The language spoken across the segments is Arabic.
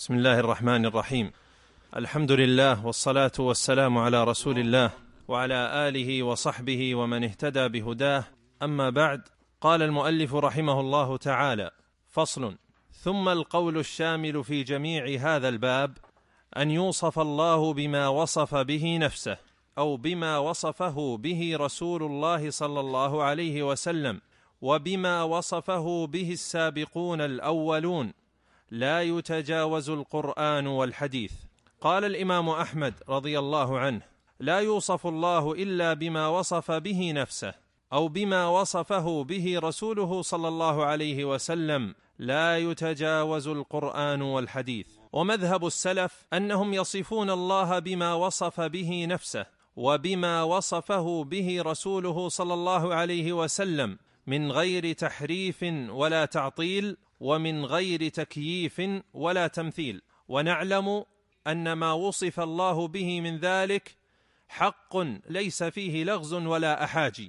بسم الله الرحمن الرحيم. الحمد لله والصلاة والسلام على رسول الله وعلى آله وصحبه ومن اهتدى بهداه. أما بعد، قال المؤلف رحمه الله تعالى: فصل. ثم القول الشامل في جميع هذا الباب أن يوصف الله بما وصف به نفسه أو بما وصفه به رسول الله صلى الله عليه وسلم وبما وصفه به السابقون الأولون، لا يتجاوز القرآن والحديث. قال الإمام أحمد رضي الله عنه: لا يوصف الله إلا بما وصف به نفسه أو بما وصفه به رسوله صلى الله عليه وسلم، لا يتجاوز القرآن والحديث. ومذهب السلف أنهم يصفون الله بما وصف به نفسه وبما وصفه به رسوله صلى الله عليه وسلم من غير تحريف ولا تعطيل ومن غير تكييف ولا تمثيل. ونعلم أن ما وصف الله به من ذلك حق ليس فيه لغز ولا أحاجي،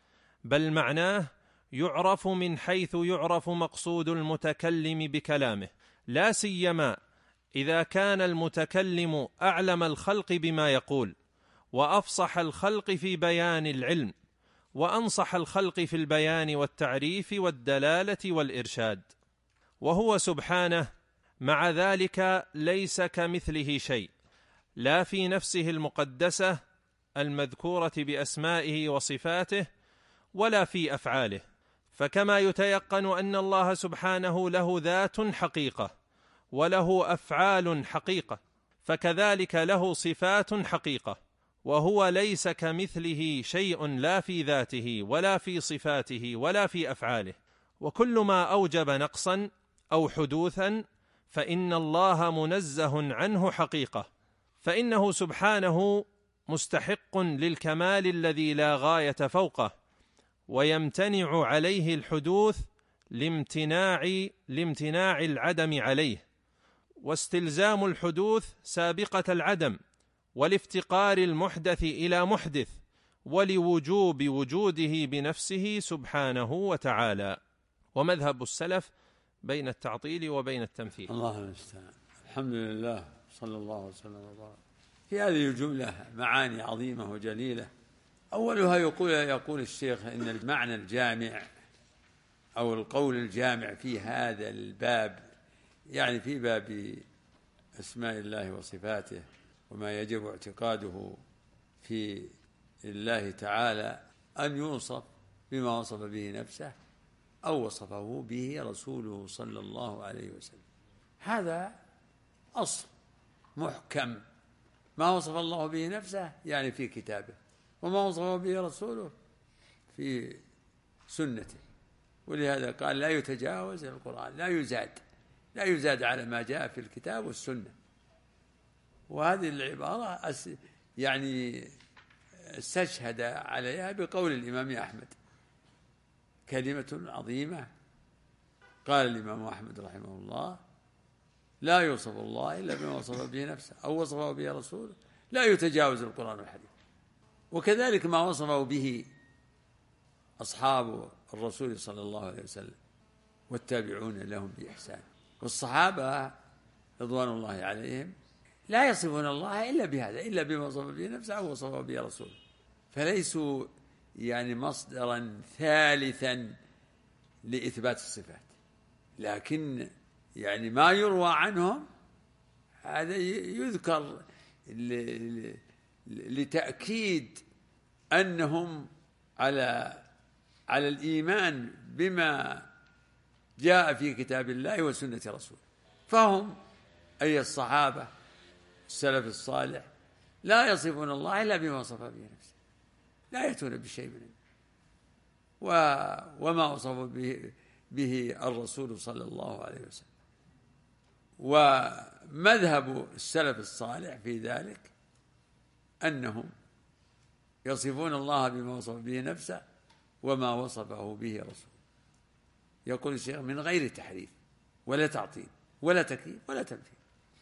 بل معناه يعرف من حيث يعرف مقصود المتكلم بكلامه، لا سيما إذا كان المتكلم أعلم الخلق بما يقول وأفصح الخلق في بيان العلم وأنصح الخلق في البيان والتعريف والدلالة والإرشاد. وهو سبحانه مع ذلك ليس كمثله شيء، لا في نفسه المقدسة المذكورة بأسمائه وصفاته ولا في أفعاله. فكما يتيقن أن الله سبحانه له ذات حقيقة وله أفعال حقيقة، فكذلك له صفات حقيقة، وهو ليس كمثله شيء لا في ذاته ولا في صفاته ولا في أفعاله. وكل ما أوجب نقصا أو حدوثا فإن الله منزه عنه حقيقة، فإنه سبحانه مستحق للكمال الذي لا غاية فوقه، ويمتنع عليه الحدوث لامتناع العدم عليه، واستلزام الحدوث سابقة العدم، والافتقار المحدث إلى محدث، ولوجوب وجوده بنفسه سبحانه وتعالى. ومذهب السلف بين التعطيل وبين التمثيل. الله المستعان. الحمد لله، صلى الله وسلم وبارك. في هذه الجملة معاني عظيمة وجليلة. أولها يقول الشيخ إن المعنى الجامع أو القول الجامع في هذا الباب، يعني في باب أسماء الله وصفاته وما يجب اعتقاده في الله تعالى، أن يوصف بما وصف به نفسه أو وصفه به رسوله صلى الله عليه وسلم. هذا أصل محكم. ما وصف الله به نفسه يعني في كتابه، وما وصفه به رسوله في سنته. ولهذا قال: لا يتجاوز القرآن، لا يزاد على ما جاء في الكتاب والسنة. وهذه العبارة يعني استشهد عليها بقول الإمام أحمد، كلمة عظيمة. قال الإمام أحمد رحمه الله: لا يوصف الله إلا بما وصف به نفسه أو وصفه به رسوله، لا يتجاوز القرآن والحديث. وكذلك ما وصفه به أصحاب الرسول صلى الله عليه وسلم والتابعون لهم بإحسان. والصحابة رضوان الله عليهم لا يصفون الله إلا بهذا، إلا بما وصف به نفسه أو وصفه به رسوله، فليسوا يعني مصدرا ثالثا لإثبات الصفات. لكن يعني ما يروى عنهم هذا يذكر لتأكيد أنهم على الإيمان بما جاء في كتاب الله وسنة رسوله. فهم أي الصحابة السلف الصالح لا يصفون الله إلا بما وصف به نفسه، لا يأتون بشيء منه. وما وصف به الرسول صلى الله عليه وسلم. ومذهب السلف الصالح في ذلك أنهم يصفون الله بما وصف به نفسه وما وصفه به رسوله. يقول الشيخ: من غير تحريف ولا تعطيل ولا تكييف ولا تمثيل.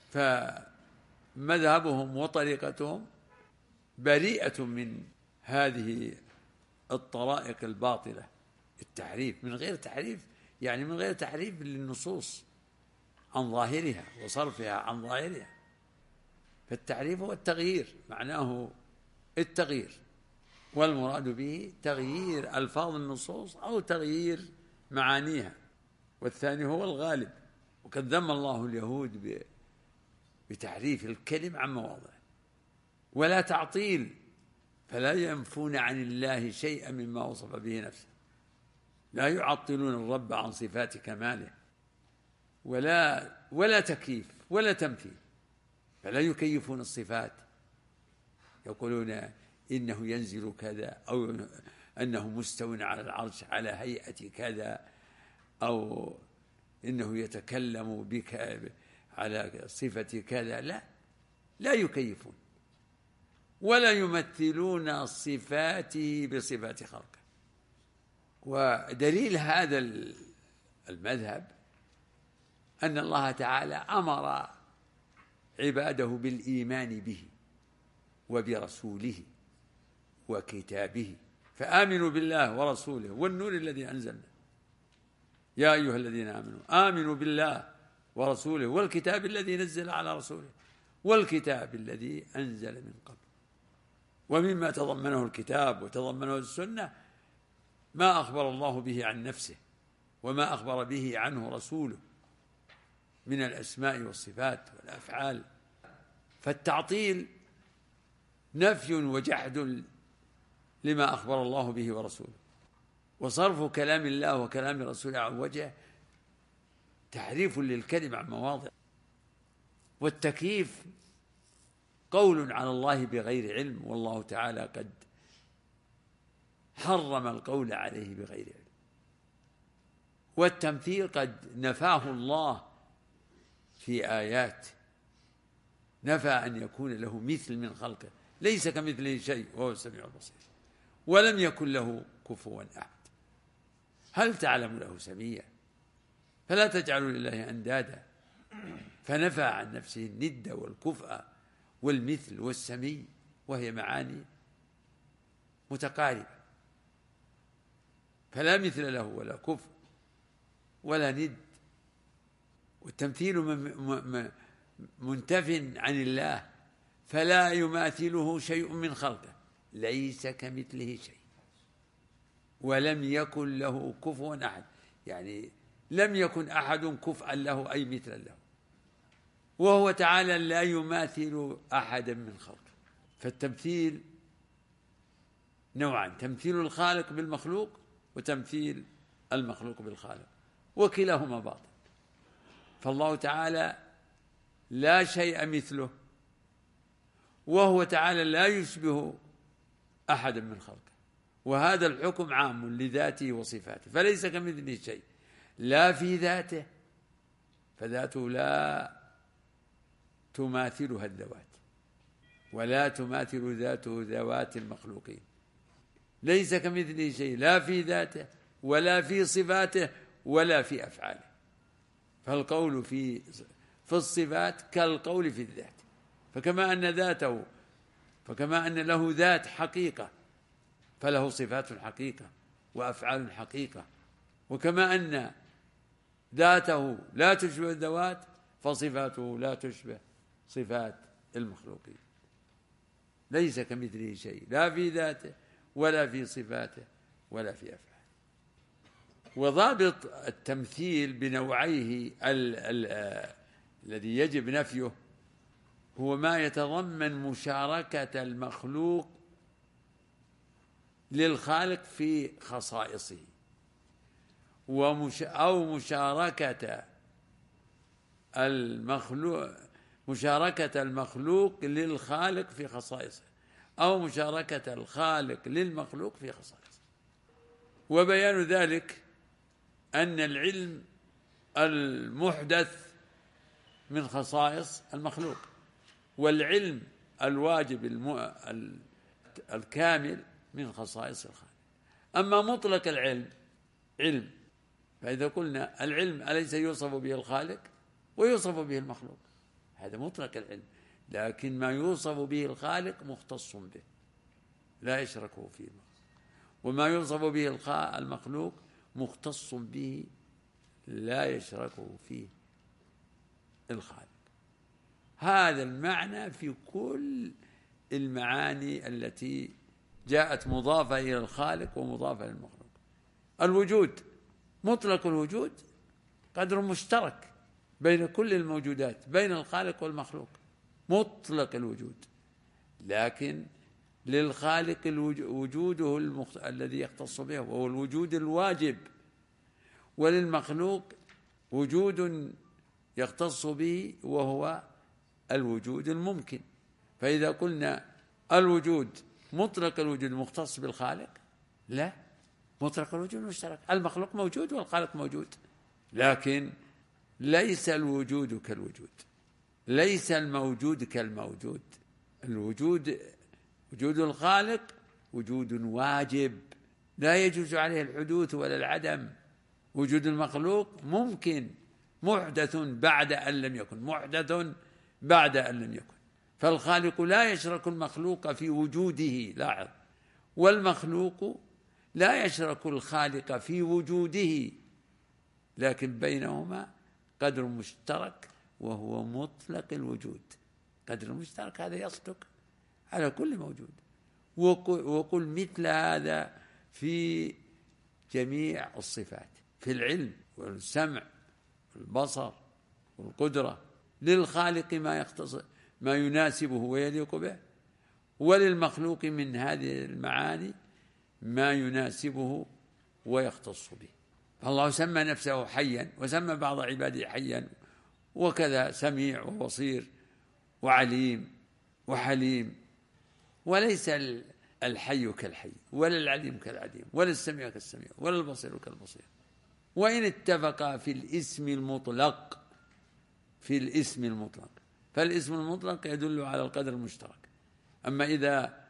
فمذهبهم وطريقتهم بريئة من هذه الطرائق الباطلة، التحريف. من غير تحريف يعني من غير تحريف للنصوص عن ظاهرها وصرفها عن ظاهرها. فالتعريف هو التغيير، معناه التغيير، والمراد به تغيير ألفاظ النصوص أو تغيير معانيها، والثاني هو الغالب. وقد ذم الله اليهود بتحريف الكلم عن مواضعه، ولا تعطيل، فلا ينفون عن الله شيئا مما وصف به نفسه، لا يعطلون الرب عن صفات كماله، ولا تكييف ولا تمثيل، فلا يكيفون الصفات، يقولون إنه ينزل كذا، أو أنه مستو على العرش على هيئة كذا، أو إنه يتكلم بك على صفة كذا. لا يكيفون ولا يمثلون صفاته بصفات خلقه. ودليل هذا المذهب أن الله تعالى أمر عباده بالإيمان به وبرسوله وكتابه، فآمنوا بالله ورسوله والنور الذي أنزلنا. يا أيها الذين آمنوا آمنوا بالله ورسوله والكتاب الذي نزل على رسوله والكتاب الذي أنزل من قبل. ومما تضمنه الكتاب وتضمنه السنة ما أخبر الله به عن نفسه وما أخبر به عنه رسوله من الأسماء والصفات والأفعال. فالتعطيل نفي وجحد لما أخبر الله به ورسوله، وصرف كلام الله وكلام رسوله عن وجهه تحريف للكلم عن مواضع. والتكييف قول على الله بغير علم، والله تعالى قد حرم القول عليه بغير علم. والتمثيل قد نفاه الله في آيات، نفى أن يكون له مثل من خلقه، ليس كمثله شيء وهو السميع البصير، ولم يكن له كفوا أحد. هل تعلم له سميا؟ فلا تجعلوا لله أندادا، فنفى عن نفسه الند والكفء والمثل والسمي، وهي معاني متقاربة، فلا مثل له ولا كفء ولا ند. والتمثيل منتف عن الله، فلا يماثله شيء من خلقه، ليس كمثله شيء، ولم يكن له كفوا أحد، يعني لم يكن أحد كفءا له أي مثلا له، وهو تعالى لا يماثل أحدا من خلقه. فالتمثيل نوعان: تمثيل الخالق بالمخلوق وتمثيل المخلوق بالخالق، وكلاهما باطل. فالله تعالى لا شيء مثله، وهو تعالى لا يشبه أحدا من خلقه، وهذا الحكم عام لذاته وصفاته، فليس كمثله شيء، لا في ذاته، فذاته لا تماثلها الذوات، ولا تماثل ذاته ذوات المخلوقين، ليس كمثله شيء، لا في ذاته ولا في صفاته ولا في أفعاله. فالقول في الصفات كالقول في الذات، فكما أن له ذات حقيقة فله صفات حقيقة وأفعال حقيقة، وكما أن ذاته لا تشبه الذوات فصفاته لا تشبه صفات المخلوقين، ليس كمثله شيء، لا في ذاته ولا في صفاته ولا في أفعاله. وضابط التمثيل بنوعيه الذي يجب نفيه هو ما يتضمن مشاركة المخلوق للخالق في خصائصه، أو مشاركة المخلوق للخالق في خصائصه، أو مشاركة الخالق للمخلوق في خصائصه. وبيان ذلك أن العلم المحدث من خصائص المخلوق، والعلم الواجب الكامل من خصائص الخالق. أما مطلق العلم علم، فإذا قلنا العلم أليس يوصف به الخالق ويوصف به المخلوق؟ هذا مطلق العلم، لكن ما يوصف به الخالق مختص به لا يشركه فيه، وما يوصف به المخلوق مختص به لا يشركه فيه. الخالق. هذا المعنى في كل المعاني التي جاءت مضافة إلى الخالق ومضافة للمخلوق. الوجود، مطلق الوجود قدر مشترك بين كل الموجودات، بين الخالق والمخلوق، مطلق الوجود. لكن للخالق وجوده الذي يختص به وهو الوجود الواجب، وللمخلوق وجود يختص به وهو الوجود الممكن. فإذا قلنا الوجود مطلق الوجود مختص بالخالق، لا، مطلق الوجود مشترك، المخلوق موجود والخالق موجود، لكن ليس الوجود كالوجود، ليس الموجود كالموجود. الوجود، وجود الخالق وجود واجب لا يجوز عليه الحدوث ولا العدم. وجود المخلوق ممكن، محدث بعد أن لم يكن، محدث بعد أن لم يكن. فالخالق لا يشرك المخلوق في وجوده، لاحظ، والمخلوق لا يشرك الخالق في وجوده، لكن بينهما قدر مشترك وهو مطلق الوجود. قدر مشترك هذا يصدق على كل موجود. وقل مثل هذا في جميع الصفات، في العلم والسمع والبصر والقدرة. للخالق ما يختص ما يناسبه ويليق به، وللمخلوق من هذه المعاني ما يناسبه ويختص به. فالله سمى نفسه حيا وسمى بعض عباده حيا، وكذا سميع وبصير وعليم وحليم. وليس الحي كالحي، ولا العليم كالعليم، ولا السميع كالسميع، ولا البصير كالبصير. وإن اتفقا في الاسم المطلق، في الاسم المطلق، فالاسم المطلق يدل على القدر المشترك. أما إذا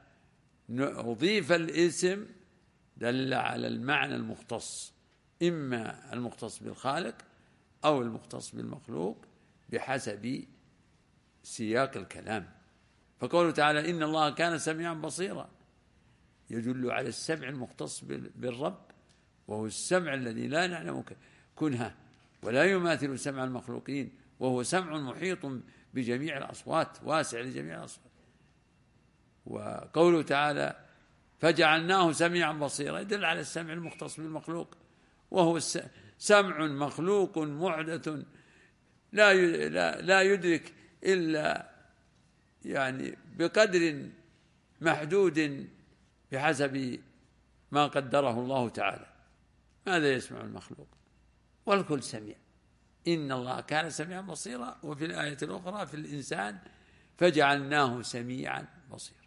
أضيف الاسم دل على المعنى المختص، إما المختص بالخالق أو المختص بالمخلوق بحسب سياق الكلام. فقوله تعالى إن الله كان سميعا بصيرا يدل على السمع المختص بالرب، وهو السمع الذي لا نعلم كنهه ولا يماثل سمع المخلوقين، وهو سمع محيط بجميع الأصوات، واسع لجميع الأصوات. وقوله تعالى فجعلناه سميعا بصيرا يدل على السمع المختص بالمخلوق، وهو سمع مخلوق محدث لا يدرك إلا يعني بقدر محدود بحسب ما قدره الله تعالى. ماذا يسمع المخلوق؟ والكل سميع. إن الله كان سميعا بصيرا. وفي الآية الأخرى في الإنسان فجعلناه سميعا بصيرا.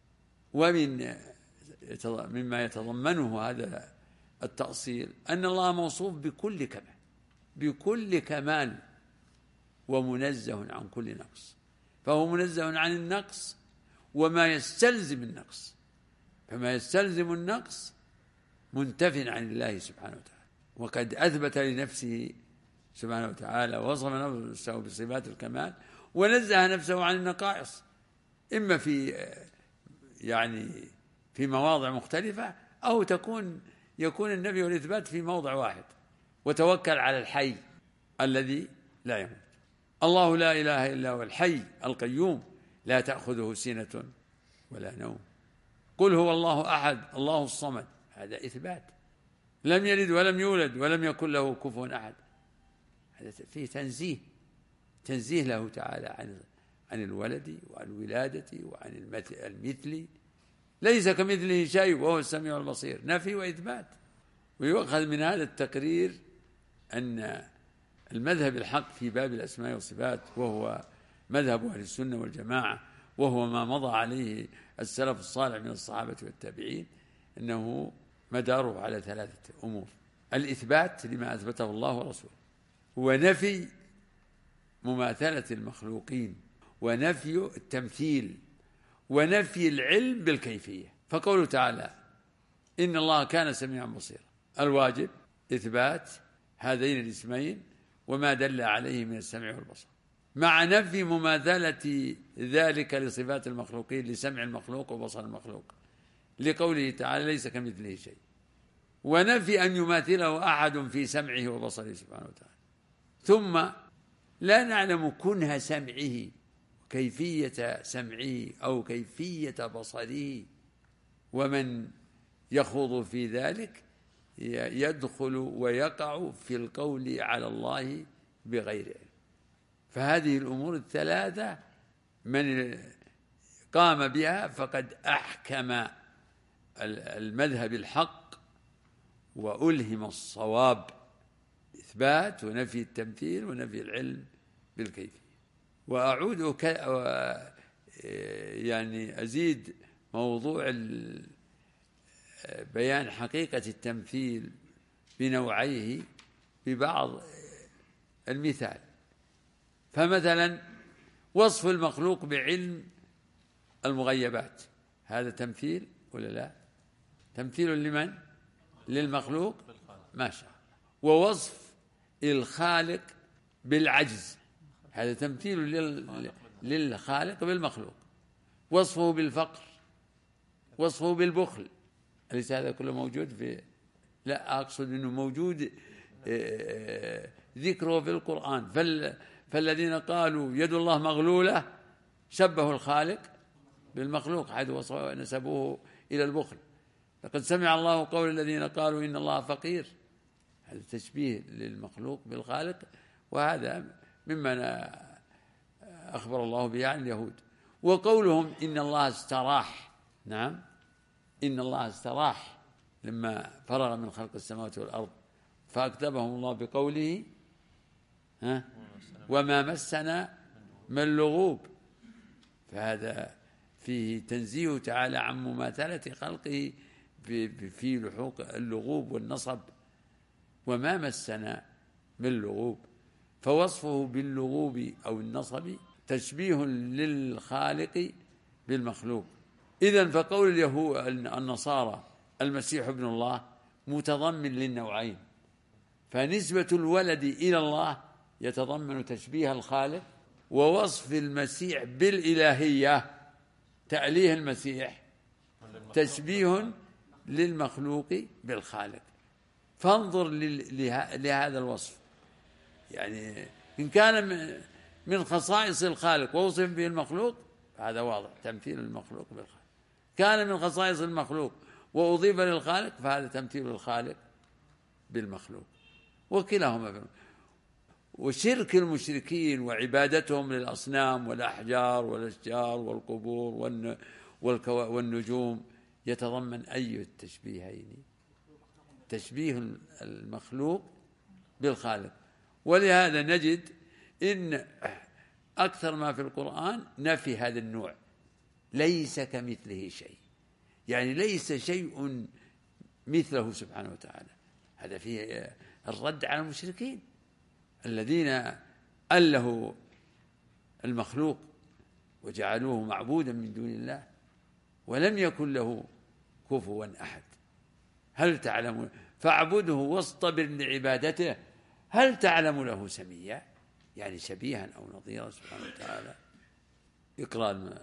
مما يتضمنه هذا التأصيل أن الله موصوف بكل كمال، بكل كمال، ومنزه عن كل نقص. فهو منزه عن النقص وما يستلزم النقص، فما يستلزم النقص منتف عن الله سبحانه وتعالى. وقد أثبت لنفسه سبحانه وتعالى وصف نفسه بصفات الكمال، ونزه نفسه عن النقائص، إما في مواضع مختلفة، أو يكون النفي والإثبات في موضع واحد. وتوكل على الحي الذي لا يموت. الله لا إله إلا هو الحي القيوم لا تأخذه سنة ولا نوم. قل هو الله أحد الله الصمد، هذا إثبات. لم يلد ولم يولد ولم يكن له كفوا أحد، هذا فيه تنزيه له تعالى عن الولد وعن الولادة وعن المثل. ليس كمثله شيء وهو السميع البصير، نفي وإثبات. ويؤخذ من هذا التقرير أن المذهب الحق في باب الأسماء والصفات، وهو مذهب أهل السنة والجماعة، وهو ما مضى عليه السلف الصالح من الصحابة والتابعين، أنه مداره على 3 أمور: الإثبات لما أثبته الله ورسوله، ونفي مماثلة المخلوقين، ونفي التمثيل، ونفي العلم بالكيفية. فقوله تعالى إن الله كان سميعا بصيرا، الواجب إثبات هذين الاسمين وما دل عليه من السمع والبصر، مع نفي مماثلة ذلك لصفات المخلوقين، لسمع المخلوق وبصر المخلوق، لقوله تعالى ليس كمثله شيء، ونفي أن يماثله أحد في سمعه وبصره سبحانه وتعالى. ثم لا نعلم كنه سمعه، كيفية سمعه أو كيفية بصره، ومن يخوض في ذلك يدخل ويقع في القول على الله بغير علم. فهذه الأمور الثلاثة من قام بها فقد أحكم المذهب الحق وألهم الصواب، إثبات ونفي التمثيل ونفي العلم بالكيفية. وأعود يعني أزيد موضوع بيان حقيقة التمثيل بنوعيه ببعض المثال. فمثلا وصف المخلوق بعلم المغيبات، هذا تمثيل ولا لا؟ تمثيل لمن؟ للمخلوق، ما شاء الله. ووصف الخالق بالعجز، هذا تمثيل للخالق بالمخلوق. وصفه بالفقر، وصفه بالبخل، أليس هذا كله موجود في؟ لا، أقصد أنه موجود ذكره في القرآن. فالذين قالوا يد الله مغلولة شبهوا الخالق بالمخلوق حيث نسبوه إلى البخل. لقد سمع الله قول الذين قالوا إن الله فقير، هذا تشبيه للمخلوق بالخالق، وهذا مما أخبر الله به عن اليهود. وقولهم إن الله استراح، نعم، إن الله استراح لما فرغ من خلق السماوات والأرض، فأكتبهم الله بقوله وما مسنا من لغوب. فهذا فيه تنزيه تعالى عن مماثلة خلقه في لحوق اللغوب والنصب، وما مسنا من لغوب. فوصفه باللغوب أو النصب تشبيه للخالق بالمخلوق. إذن فقول اليهود النصارى المسيح ابن الله متضمن للنوعين، فنسبة الولد إلى الله يتضمن تشبيه الخالق، ووصف المسيح بالإلهية تأليه المسيح تشبيه للمخلوق بالخالق. فانظر لهذا الوصف، يعني إن كان من خصائص الخالق ووصف به المخلوق هذا واضح، تمثيل المخلوق بالخالق. كان من خصائص المخلوق وأضيف للخالق فهذا تمثيل الخالق بالمخلوق، وكلاهما. وشرك المشركين وعبادتهم للأصنام والأحجار والأشجار والقبور والنجوم يتضمن أي التشبيهين؟ تشبيه المخلوق بالخالق. ولهذا نجد إن أكثر ما في القرآن نفي هذا النوع، ليس كمثله شيء، يعني ليس شيء مثله سبحانه وتعالى. هذا فيه الرد على المشركين الذين ألهوا المخلوق وجعلوه معبودا من دون الله ولم يكن له كفوا أحد. هل تعلم فاعبده واصطبر لعبادته هل تعلم له سميا، يعني شبيها أو نظيرا سبحانه وتعالى. إقرار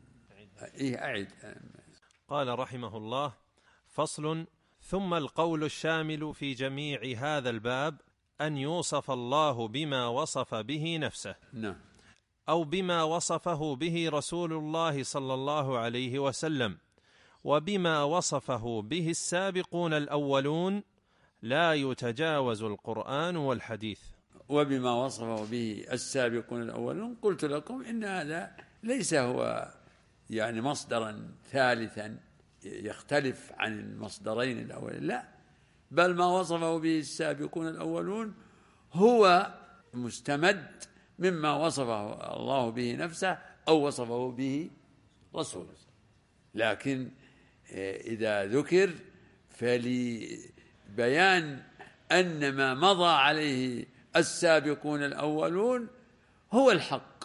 أعد. قال رحمه الله: فصل. ثم القول الشامل في جميع هذا الباب أن يوصف الله بما وصف به نفسه، نعم، أو بما وصفه به رسول الله صلى الله عليه وسلم، وبما وصفه به السابقون الأولون، لا يتجاوز القرآن والحديث. وبما وصفه به السابقون الأولون، قلت لكم إن هذا ليس هو يعني مصدرا ثالثا يختلف عن المصدرين الأولين، لا، بل ما وصفه به السابقون الأولون هو مستمد مما وصفه الله به نفسه أو وصفه به رسوله. لكن إذا ذكر فلبيان أن ما مضى عليه السابقون الأولون هو الحق،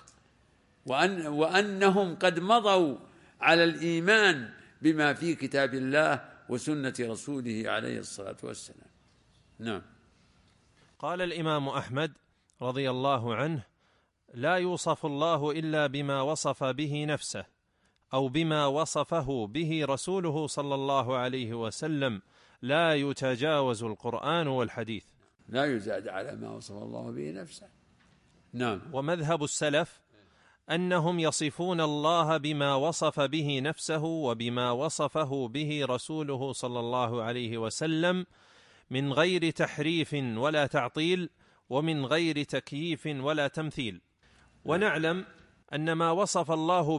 وأنهم قد مضوا على الإيمان بما في كتاب الله وسنة رسوله عليه الصلاة والسلام. نعم. قال الإمام أحمد رضي الله عنه: لا يوصف الله إلا بما وصف به نفسه أو بما وصفه به رسوله صلى الله عليه وسلم، لا يتجاوز القرآن والحديث. لا يزاد على ما وصف الله به نفسه، نعم. ومذهب السلف أنهم يصفون الله بما وصف به نفسه وبما وصفه به رسوله صلى الله عليه وسلم من غير تحريف ولا تعطيل ومن غير تكييف ولا تمثيل. ونعلم أن ما وصف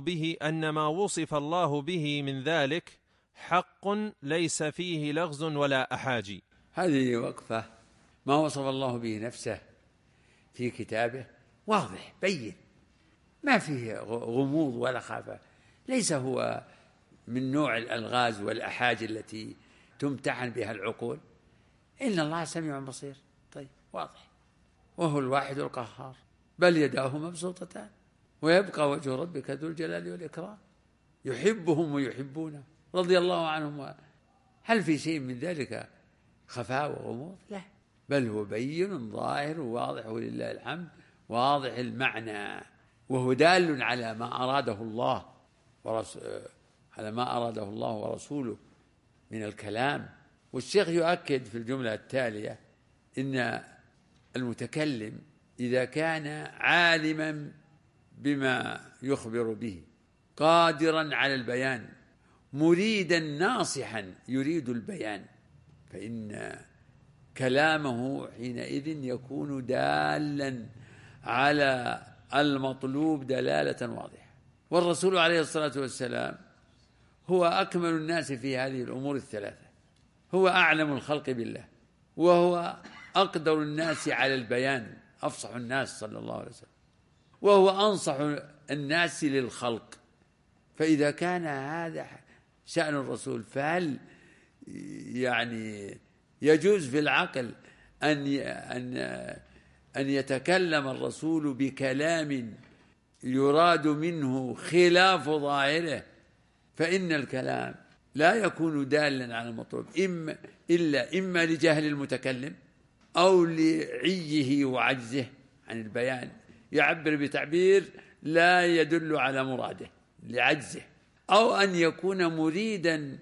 الله به من ذلك حق ليس فيه لغز ولا أحاجي. هذه وقفة. ما وصف الله به نفسه في كتابه واضح بين، ما فيه غموض ولا خفاء، ليس هو من نوع الألغاز والأحاجي التي تمتحن بها العقول. إن الله سميع بصير، طيب واضح، وهو الواحد القهار، بل يداه مبسوطتان ويبقى وجه ربك ذو الجلال والإكرام، يحبهم ويحبونه، رضي الله عنهم. هل في شيء من ذلك خفاء وغموض؟ لا، بل هو بين ظاهر وواضح ولله الحمد، واضح المعنى، وهو دال على ما أراده الله ورسوله من الكلام. والشيخ يؤكد في الجملة التالية إن المتكلم إذا كان عالما بما يخبر به، قادرا على البيان، مريدا ناصحا يريد البيان، فإن كلامه حينئذ يكون دالا على المطلوب دلالة واضحة. والرسول عليه الصلاة والسلام هو أكمل الناس في هذه الأمور الثلاثة، هو أعلم الخلق بالله، وهو أقدر الناس على البيان، أفصح الناس صلى الله عليه وسلم، وهو أنصح الناس للخلق. فإذا كان هذا شأن الرسول، فهل يعني يجوز في العقل أن يتكلم الرسول بكلام يراد منه خلاف ظاهره؟ فإن الكلام لا يكون دالا على المطلوب إما لجهل المتكلم أو لعيه وعجزه عن البيان، يعبر بتعبير لا يدل على مراده لعجزه، أو أن يكون مريدا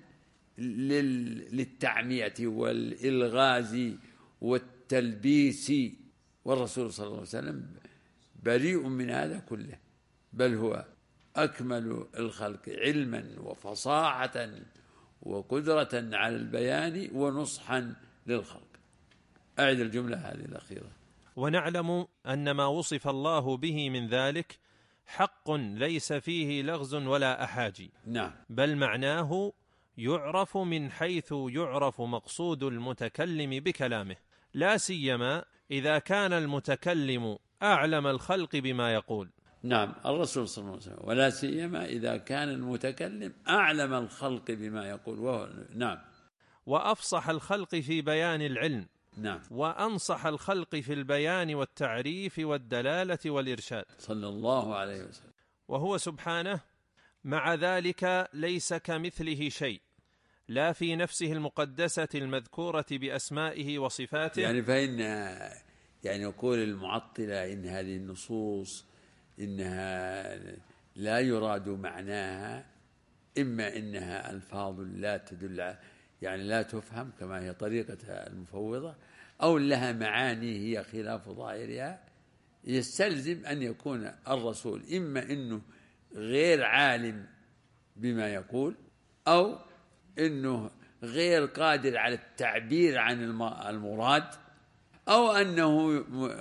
للتعمية والإلغاز والتلبيس، والرسول صلى الله عليه وسلم بريء من هذا كله، بل هو أكمل الخلق علما وفصاحة وقدرة على البيان ونصحا للخلق. أعد الجملة هذه الأخيرة. ونعلم أن ما وصف الله به من ذلك حق ليس فيه لغز ولا أحاجي. نعم. بل معناه يعرف من حيث يعرف مقصود المتكلم بكلامه، لا سيما إذا كان المتكلم أعلم الخلق بما يقول. نعم، الرسول صلى الله عليه وسلم، ولا سيما إذا كان المتكلم أعلم الخلق بما يقول، وهو نعم، وأفصح الخلق في بيان العلم. نعم، وأنصح الخلق في البيان والتعريف والدلالة والإرشاد صلى الله عليه وسلم. وهو سبحانه مع ذلك ليس كمثله شيء، لا في نفسه المقدسة المذكورة بأسمائه وصفاته. يعني فإن يقول المعطلة إن هذه النصوص إنها لا يراد معناها، إما إنها ألفاظ لا تدل، يعني لا تفهم كما هي طريقة المفوضة، أو لها معاني هي خلاف ظاهرها، يستلزم أن يكون الرسول إما أنه غير عالم بما يقول، أو أنه غير قادر على التعبير عن المراد، أو أنه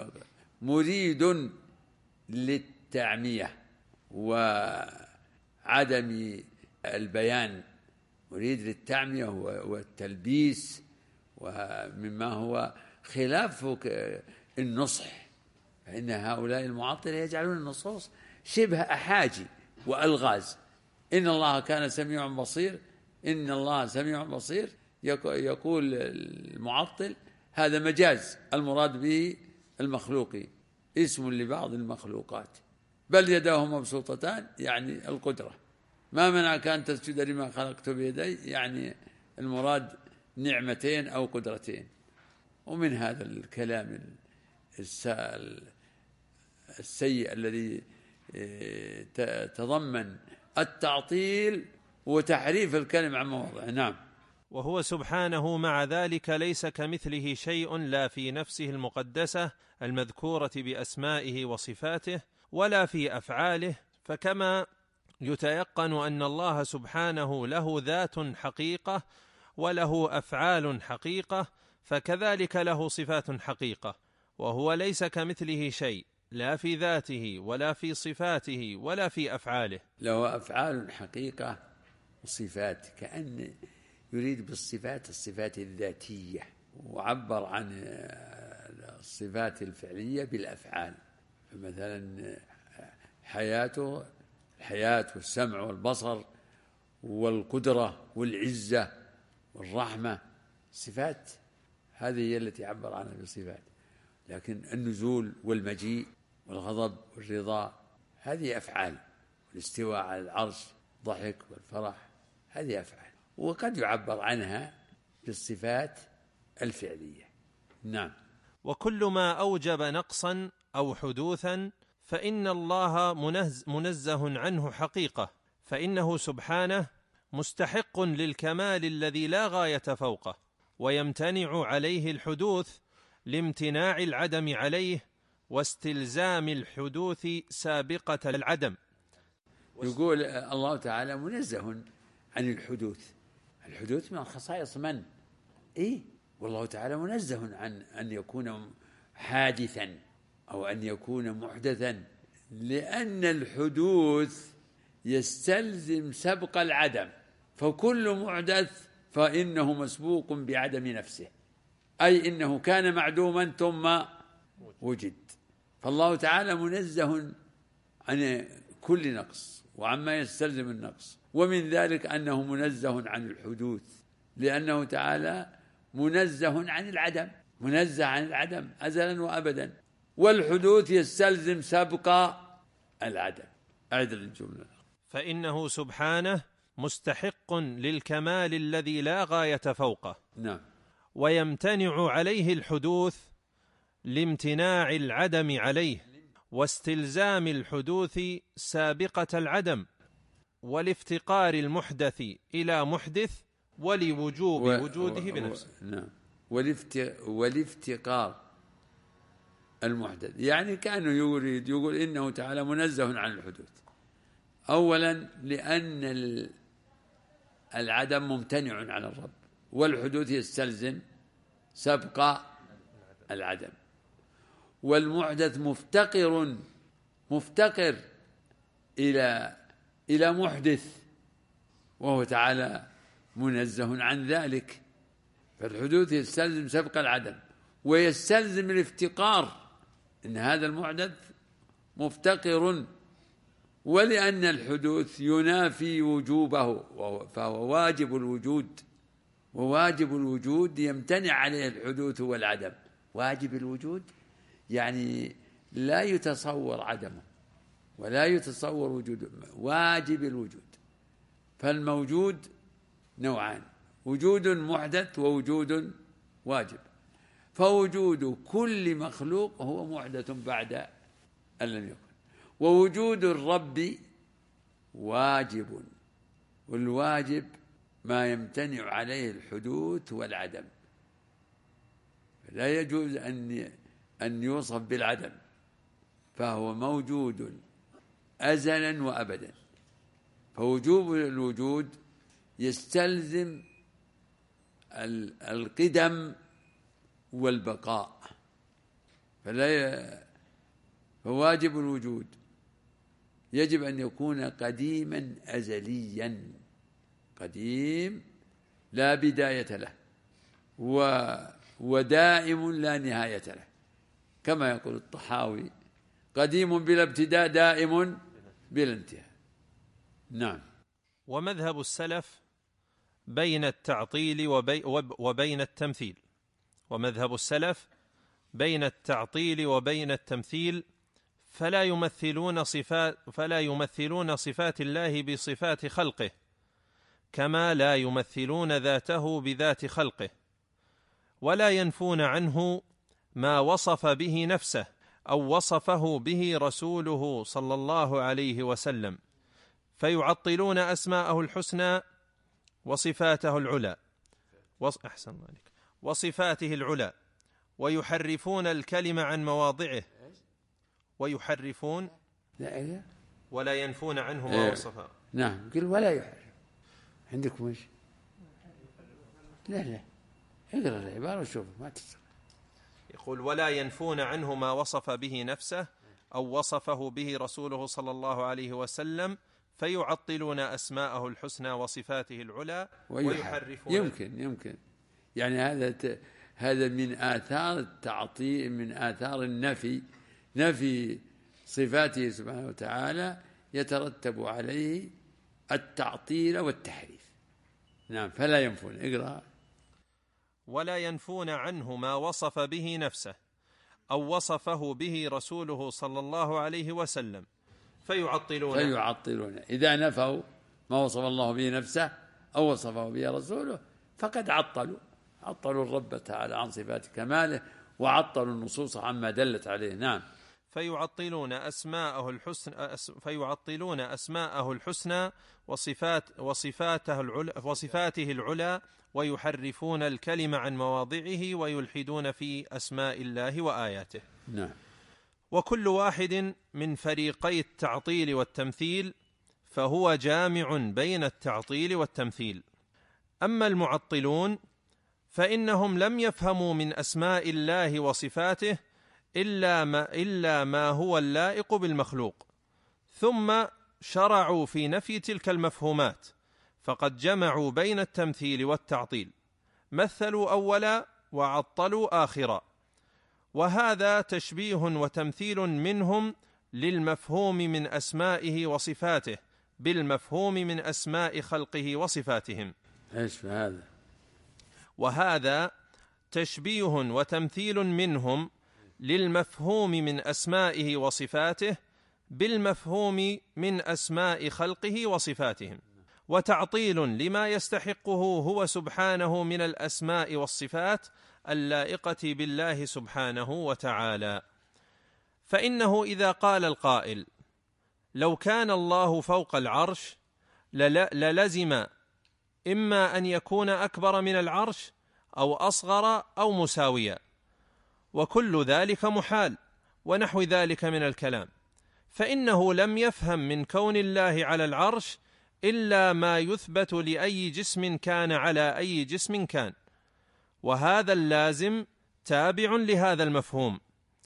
مريد للتعمية وعدم البيان، مريد للتعمية والتلبيس، ومما هو خلاف النصح. فإن هؤلاء المعطلة يجعلون النصوص شبه أحاجي وألغاز. إن الله كان سميعا بصير، إن الله سميع بصير، يقول المعطل هذا مجاز، المراد به المخلوق، اسم لبعض المخلوقات، بل يداه مبسوطتان يعني القدرة، ما منعك أن تسجد لما خلقت بيدي، يعني المراد نعمتين أو قدرتين. ومن هذا الكلام السيء الذي تضمن التعطيل وتحريف الكلم عن مواضعه. نعم. وهو سبحانه مع ذلك ليس كمثله شيء، لا في نفسه المقدسة المذكورة بأسمائه وصفاته ولا في أفعاله، فكما يتيقن أن الله سبحانه له ذات حقيقة وله أفعال حقيقة، فكذلك له صفات حقيقة، وهو ليس كمثله شيء، لا في ذاته ولا في صفاته ولا في أفعاله. له أفعال حقيقة وصفات، كأن يريد بالصفات الصفات الذاتية، وعبر عن الصفات الفعلية بالأفعال. مثلا حياته، الحياة والسمع والبصر والقدرة والعزة والرحمة، صفات هذه هي التي عبر عنها بالصفات. لكن النزول والمجيء والغضب والرضا هذه أفعال، والاستواء على العرش، الضحك والفرح هذه أفعال، وقد يعبر عنها بالصفات الفعلية. نعم. وكل ما أوجب نقصا أو حدوثا فإن الله منزه عنه حقيقة، فإنه سبحانه مستحق للكمال الذي لا غاية فوقه، ويمتنع عليه الحدوث لامتناع العدم عليه واستلزام الحدوث سابقة العدم. يقول الله تعالى منزه عن الحدوث. الحدوث من خصائص من؟ والله تعالى منزه عن أن يكون حادثا أو أن يكون محدثا، لأن الحدوث يستلزم سبق العدم، فكل محدث فإنه مسبوق بعدم نفسه، أي إنه كان معدوما ثم وجد. فالله تعالى منزه عن كل نقص وعما يستلزم النقص، ومن ذلك أنه منزه عن الحدوث، لأنه تعالى منزه عن العدم، منزه عن العدم أزلا وأبدا، والحدوث يستلزم سبق العدم. أعدل الجملة. فإنه سبحانه مستحق للكمال الذي لا غاية فوقه. نعم. ويمتنع عليه الحدوث لامتناع العدم عليه واستلزام الحدوث سابقة العدم، والافتقار المحدث إلى محدث ولوجوب وجوده بنفسه. نعم. والافتقار المحدث، يعني كأنه يقول إنه تعالى منزه عن الحدوث، أولا لأن العدم ممتنع عن الرب، والحدوث يستلزم سبق العدم، والمحدث مفتقر إلى محدث، وهو تعالى منزه عن ذلك. فالحدوث يستلزم سبق العدم ويستلزم الافتقار، إن هذا المحدث مفتقر، ولأن الحدوث ينافي وجوبه، فهو واجب الوجود، وواجب الوجود يمتنع عليه الحدوث والعدم. واجب الوجود يعني لا يتصور عدمه ولا يتصور وجوده، واجب الوجود. فالموجود نوعان، وجود محدث ووجود واجب، فوجود كل مخلوق هو محدث بعد أن لم يكن، ووجود الرب واجب، والواجب ما يمتنع عليه الحدوث والعدم، لا يجوز أن يوصف بالعدم، فهو موجود أزلا وأبدا. فوجوب الوجود يستلزم القدم والبقاء، فواجب الوجود يجب أن يكون قديما أزليا، قديم لا بداية له، ودائم لا نهاية له، كما يقول الطحاوي: قديم بلا ابتداء، دائم بلا انتهاء. نعم. ومذهب السلف بين التعطيل وبين التمثيل، ومذهب السلف بين التعطيل وبين التمثيل، فلا يمثلون صفات الله بصفات خلقه، كما لا يمثلون ذاته بذات خلقه، ولا ينفون عنه ما وصف به نفسه أو وصفه به رسوله صلى الله عليه وسلم، فيعطلون أسماءه الحسنى وصفاته العلى، أحسن ذلك. وصفاته العلى، ويحرفون الكلم عن مواضعه، ويحرفون ولا ينفون عنه ما وصفه. نعم، قل ولا يحرف. عندكم ايش؟ لا اقرأ العبارة وشوف ما تسمع. يقول ولا ينفون عنه ما وصف به نفسه أو وصفه به رسوله صلى الله عليه وسلم، فيعطلون أسماءه الحسنى وصفاته العلى ويحرفون. يمكن يعني هذا من آثار التعطيل، من آثار نفي صفاته سبحانه وتعالى، يترتب عليه التعطيل والتحريف. نعم، فلا ينفون. اقرأ. ولا ينفون عنه ما وصف به نفسه أو وصفه به رسوله صلى الله عليه وسلم، فيعطلون. إذا نفوا ما وصف الله به نفسه أو وصفه به رسوله فقد عطلوا الرب تعالى عن صفات كماله، وعطلوا النصوص عما دلت عليه. نعم. فيعطلون أسماءه الحسنى وصفاته العلى ويحرفون الكلم عن مواضعه ويلحدون في أسماء الله وآياته. نعم. وكل واحد من فريقي التعطيل والتمثيل فهو جامع بين التعطيل والتمثيل. أما المعطلون فإنهم لم يفهموا من أسماء الله وصفاته إلا ما هو اللائق بالمخلوق، ثم شرعوا في نفي تلك المفهومات، فقد جمعوا بين التمثيل والتعطيل، مثلوا أولا وعطلوا آخرا، وهذا تشبيه وتمثيل منهم للمفهوم من أسمائه وصفاته بالمفهوم من أسماء خلقه وصفاتهم. ايش هذا؟ وهذا تشبيه وتمثيل منهم للمفهوم من أسمائه وصفاته بالمفهوم من أسماء خلقه وصفاتهم، وتعطيل لما يستحقه هو سبحانه من الأسماء والصفات اللائقة بالله سبحانه وتعالى. فإنه إذا قال القائل لو كان الله فوق العرش للزم إما أن يكون أكبر من العرش أو أصغر أو مساويا، وكل ذلك محال ونحو ذلك من الكلام، فإنه لم يفهم من كون الله على العرش إلا ما يثبت لأي جسم كان على أي جسم كان، وهذا اللازم تابع لهذا المفهوم.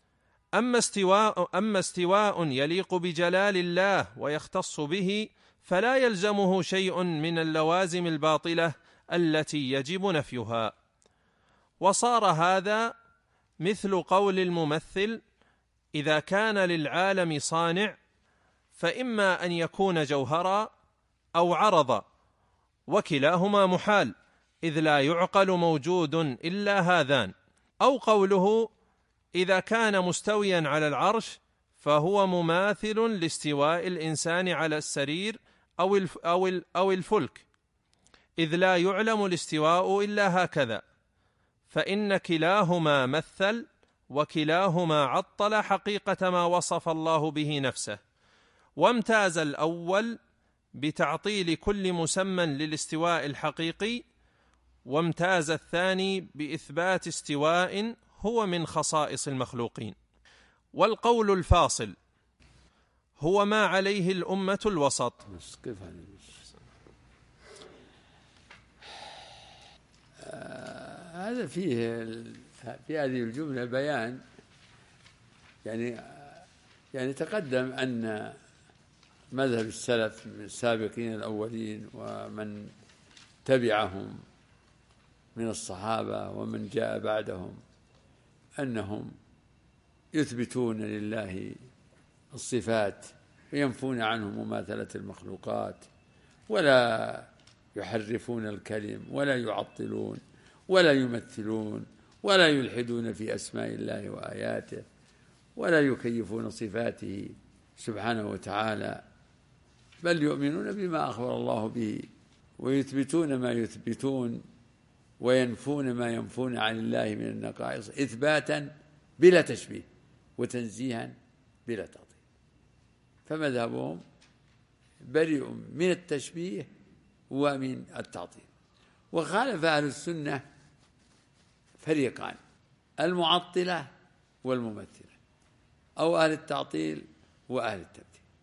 أما استواء يليق بجلال الله ويختص به فلا يلزمه شيء من اللوازم الباطلة التي يجب نفيها. وصار هذا مثل قول الممثل إذا كان للعالم صانع فإما أن يكون جوهرا أو عرضا، وكلاهما محال إذ لا يعقل موجود إلا هذان. أو قوله إذا كان مستويا على العرش فهو مماثل لاستواء الإنسان على السرير أو الفلك، إذ لا يعلم الاستواء إلا هكذا، فإن كلاهما مثل وكلاهما عطل حقيقة ما وصف الله به نفسه. وامتاز الأول بتعطيل كل مسمى للاستواء الحقيقي، وامتاز الثاني بإثبات استواء هو من خصائص المخلوقين. والقول الفاصل هو ما عليه الأمة الوسط. هذا فيه في هذه الجملة بيان، يعني تقدم أن مذهب السلف من السابقين الأولين ومن تبعهم من الصحابة ومن جاء بعدهم أنهم يثبتون لله الصفات وينفون عنه مماثلة المخلوقات، ولا يحرفون الكلم ولا يعطلون ولا يمثلون ولا يلحدون في أسماء الله وآياته ولا يكيفون صفاته سبحانه وتعالى، بل يؤمنون بما أخبر الله به ويثبتون ما يثبتون وينفون ما ينفون عن الله من النقائص إثباتا بلا تشبيه وتنزيها بلا تعطيل. فمذهبهم بريء من التشبيه ومن التعطيل، وخالف أهل السنة فريقان: المعطلة والممثلة، أو أهل التعطيل وأهل التمثيل.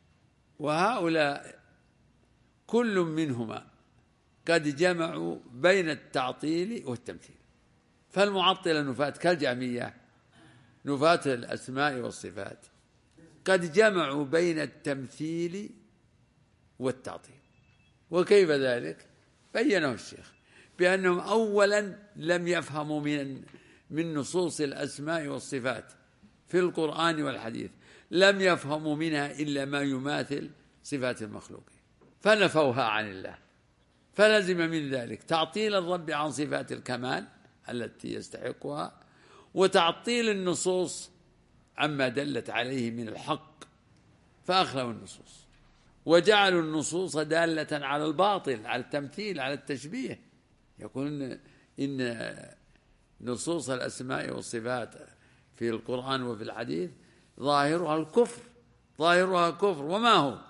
وهؤلاء كل منهما قد جمعوا بين التعطيل والتمثيل. فالمعطلة نفاة كالجهمية نفاة الأسماء والصفات قد جمعوا بين التمثيل والتعطيل. وكيف ذلك؟ بينه الشيخ بأنهم أولا لم يفهموا من نصوص الأسماء والصفات في القرآن والحديث، لم يفهموا منها إلا ما يماثل صفات المخلوقين فنفوها عن الله، فلزم من ذلك تعطيل الرب عن صفات الكمال التي يستحقها، وتعطيل النصوص عما دلت عليه من الحق، فأخلوا النصوص وجعلوا النصوص دالة على الباطل، على التمثيل، على التشبيه. يقولون إن نصوص الأسماء والصفات في القرآن وفي الحديث ظاهرها الكفر، ظاهرها كفر. وما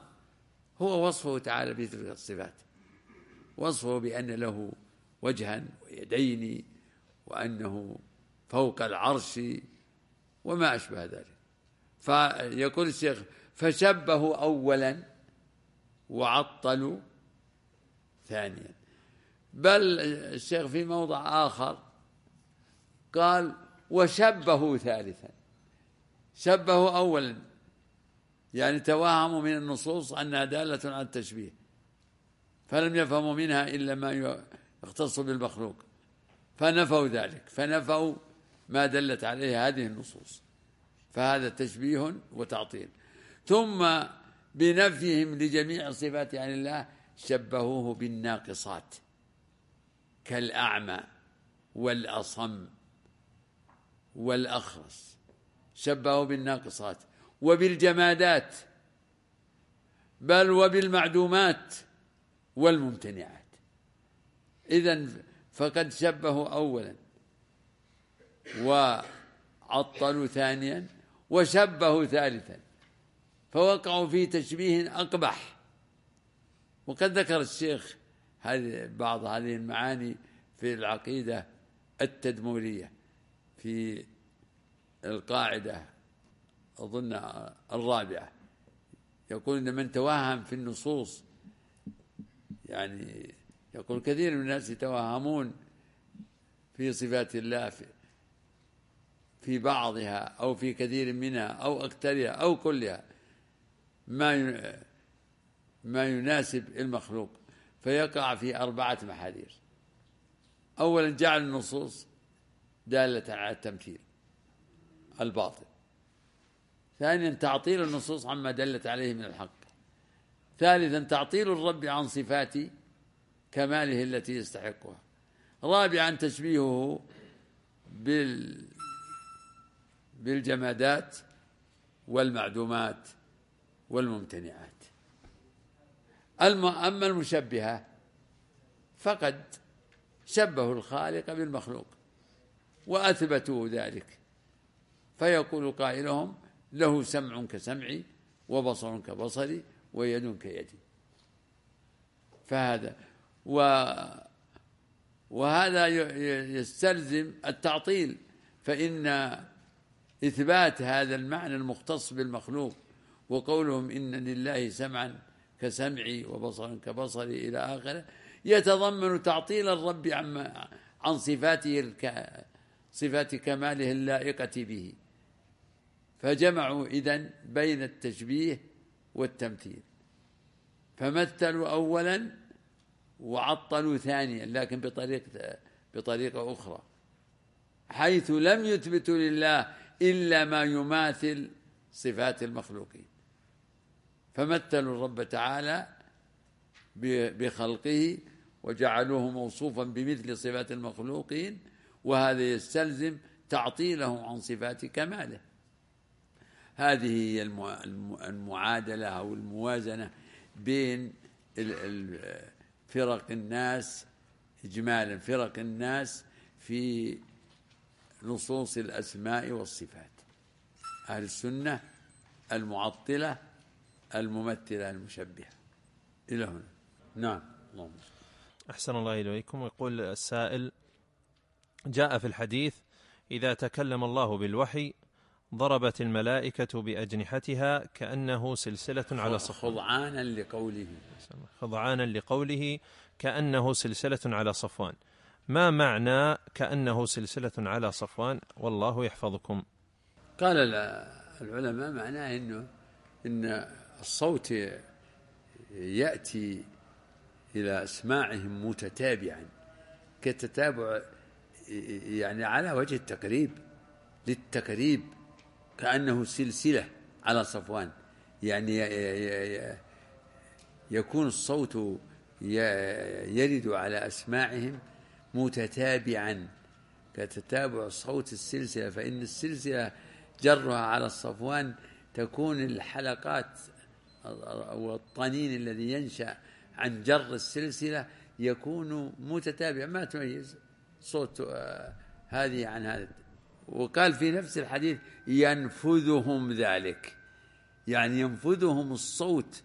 هو وصفه تعالى بتلك الصفات، وصفه بأن له وجها ويدين وأنه فوق العرش وما أشبه ذلك. فيقول الشيخ: فشبهوا أولا وعطلوا ثانيا. بل الشيخ في موضع آخر قال: وشبهوا ثالثا. شبهوا أولا يعني توهموا من النصوص أنها دالة على التشبيه، فلم يفهموا منها إلا ما يختص بالمخلوق، فنفوا ذلك، فنفوا ما دلت عليه هذه النصوص، فهذا تشبيه وتعطيل. ثم بنفيهم لجميع الصفات عن الله شبهوه بالناقصات كالأعمى والأصم والأخرس، شبهوا بالناقصات وبالجمادات، بل وبالمعدومات والممتنعات. إذن فقد شبهوا أولا وعطلوا ثانيا وشبهوا ثالثا، فوقعوا في تشبيه أقبح. وقد ذكر الشيخ بعض هذه المعاني في العقيدة التدمورية في القاعدة أظن الرابعة، يقول إن من توهم في النصوص، يعني يقول كثير من الناس يتوهمون في صفات الله في بعضها أو في كثير منها أو أكثرها أو كلها ما يناسب المخلوق، فيقع في 4 محاذير. أولا جعل النصوص دالة على التمثيل الباطل. ثانيا تعطيل النصوص عما دلت عليه من الحق. ثالثا تعطيل الرب عن صفات كماله التي يستحقها. رابعا تشبيهه بالجمادات والمعدومات والممتنعات. أما المشبهة فقد شبهوا الخالق بالمخلوق وأثبتوا ذلك، فيقول قائلهم: له سمع كسمعي وبصر كبصري ويد كيدي. فهذا وهذا يستلزم التعطيل، فإن إثبات هذا المعنى المختص بالمخلوق وقولهم إن لله سمعا كسمعي وبصرا كبصري إلى آخره يتضمن تعطيل الرب عن صفات كماله اللائقة به. فجمعوا إذن بين التشبيه والتمثيل، فمثلوا أولا وعطلوا ثانيا، لكن بطريقة أخرى، حيث لم يثبتوا لله إلا ما يماثل صفات المخلوقين، فمثلوا الرب تعالى بخلقه وجعلوه موصوفا بمثل صفات المخلوقين، وهذا يستلزم تعطيله عن صفات كماله. هذه هي المعادلة أو الموازنة بين فرق الناس إجمالا، فرق الناس في نصوص الأسماء والصفات: أهل السنة، المعطلة، الممثلة، المشبهة. إلى هنا. نعم. اللهم أحسن الله إليكم. يقول السائل: جاء في الحديث: إذا تكلم الله بالوحي ضربت الملائكة بأجنحتها كأنه سلسلة على صفوان. خضعانا لقوله كأنه سلسلة على صفوان. ما معنى كأنه سلسلة على صفوان؟ والله يحفظكم. قال العلماء معناه إن الصوت يأتي إلى أسماعهم متتابعا كتتابع، يعني على وجه التقريب، للتقريب، كأنه سلسلة على صفوان. يعني يكون الصوت يرد على أسماعهم متتابعا كتتابع صوت السلسلة، فإن السلسلة جرها على الصفوان تكون الحلقات والطنين الذي ينشأ عن جر السلسلة يكون متتابع، ما تميز صوت هذه عن هذا. وقال في نفس الحديث: ينفذهم ذلك، يعني ينفذهم الصوت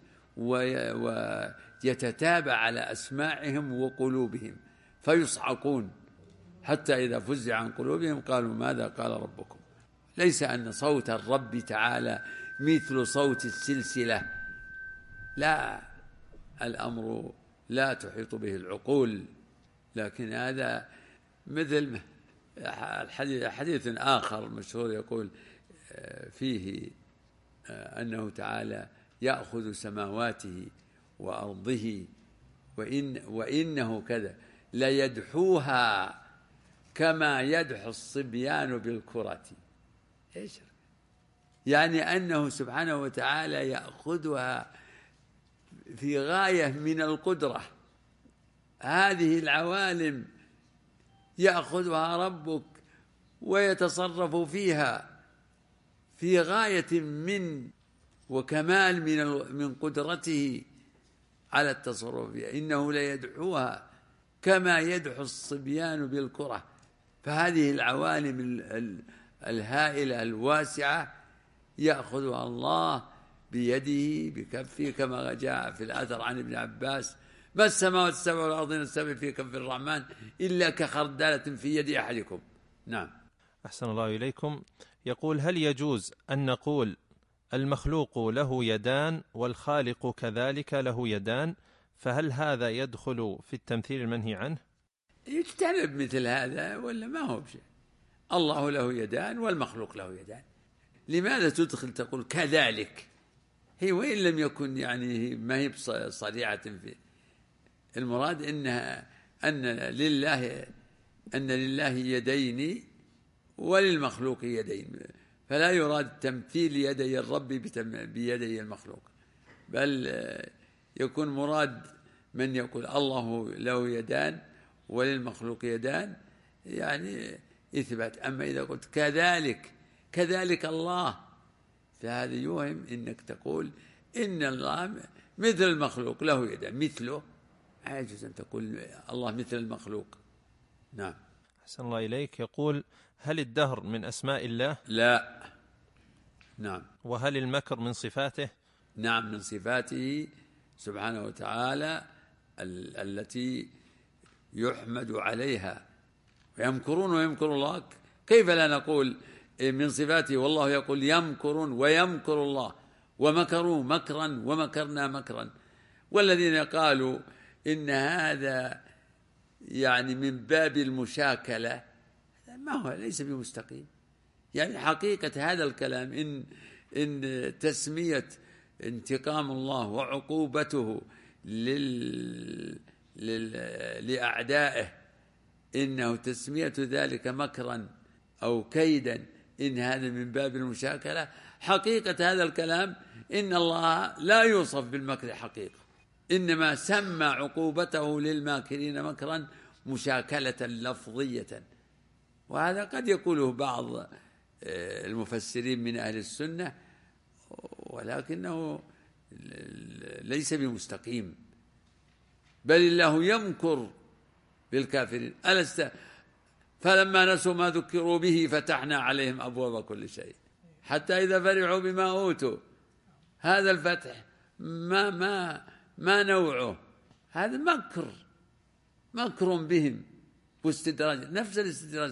ويتتابع على أسماعهم وقلوبهم فيصعقون، حتى إذا فزع عن قلوبهم قالوا ماذا قال ربكم. ليس أن صوت الرب تعالى مثل صوت السلسلة، لا، الأمر لا تحيط به العقول، لكن هذا مثل حديث آخر مشهور يقول فيه أنه تعالى يأخذ سماواته وأرضه وإنه كذا ليدحوها كما يدحو الصبيان بالكرة. إيش؟ يعني أنه سبحانه وتعالى يأخذها في غاية من القدرة. هذه العوالم يأخذها ربك ويتصرف فيها في غاية من وكمال من قدرته على التصرف فيها. إنه ليدحوها كما يدحو الصبيان بالكرة. فهذه العوالم الهائلة الواسعة يأخذها الله بيده بكفه، كما جاء في الأثر عن ابن عباس: ما السماوات السبع والأرضين السبع في كف الرحمن إلا كخردلة في يد أحدكم. نعم. أحسن الله إليكم. يقول: هل يجوز أن نقول المخلوق له يدان والخالق كذلك له يدان؟ فهل هذا يدخل في التمثيل المنهي عنه؟ يجتنب مثل هذا ولا ما هو بشيء. الله له يدان والمخلوق له يدان، لماذا تدخل تقول كذلك؟ هي وإن لم يكن يعني ما هي صريعة في المراد أن لله يدين وللمخلوق يدين، فلا يراد تمثيل يدي الرب بيدي المخلوق، بل يكون مراد من يقول الله له يدان وللمخلوق يدان، يعني إثبات. أما إذا قلت كذلك الله، فهذا يوهم إنك تقول إن الله مثل المخلوق له يدان مثله. عاجز أن تقول الله مثل المخلوق. نعم. أحسن الله إليك. يقول: هل الدهر من أسماء الله؟ لا. نعم. وهل المكر من صفاته؟ نعم، من صفاته سبحانه وتعالى التي يحمد عليها. ويمكرون ويمكر الله، كيف لا نقول من صفاته والله يقول يمكرون ويمكر الله ومكروا مكرا ومكرنا مكرا. والذين قالوا إن هذا يعني من باب المشاكلة، ما هو ليس بمستقيم. يعني حقيقة هذا الكلام إن تسمية انتقام الله وعقوبته لأعدائه إنه تسمية ذلك مكرا أو كيدا، إن هذا من باب المشاكلة. حقيقة هذا الكلام إن الله لا يوصف بالمكر حقيقة، إنما سمى عقوبته للماكرين مكرا مشاكلة لفظية. وهذا قد يقوله بعض المفسرين من أهل السنة، ولكنه ليس بمستقيم. بل الله يمكر بالكافرين. فلما نسوا ما ذكروا به فتحنا عليهم أبواب كل شيء حتى إذا فرحوا بما أوتوا. هذا الفتح ما نوعه؟ هذا مكر مكر بهم واستدراج، نفس الاستدراج،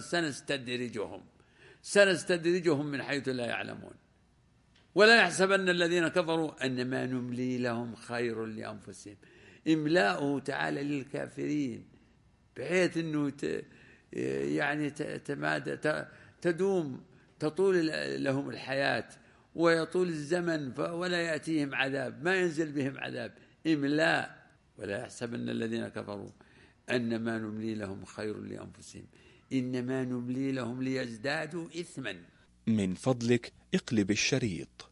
سنستدرجهم من حيث لا يعلمون. ولا يحسبن الذين كفروا أنما نملي لهم خير لأنفسهم. إملاؤه تعالى للكافرين بحيث أنه يعني تدوم، تطول لهم الحياة ويطول الزمن ولا يأتيهم عذاب، ما ينزل بهم عذاب. إملاء. ولا يحسبن الذين كفروا أنما نملي لهم خير لأنفسهم إنما نملي لهم ليزدادوا إثما. من فضلك اقلب الشريط.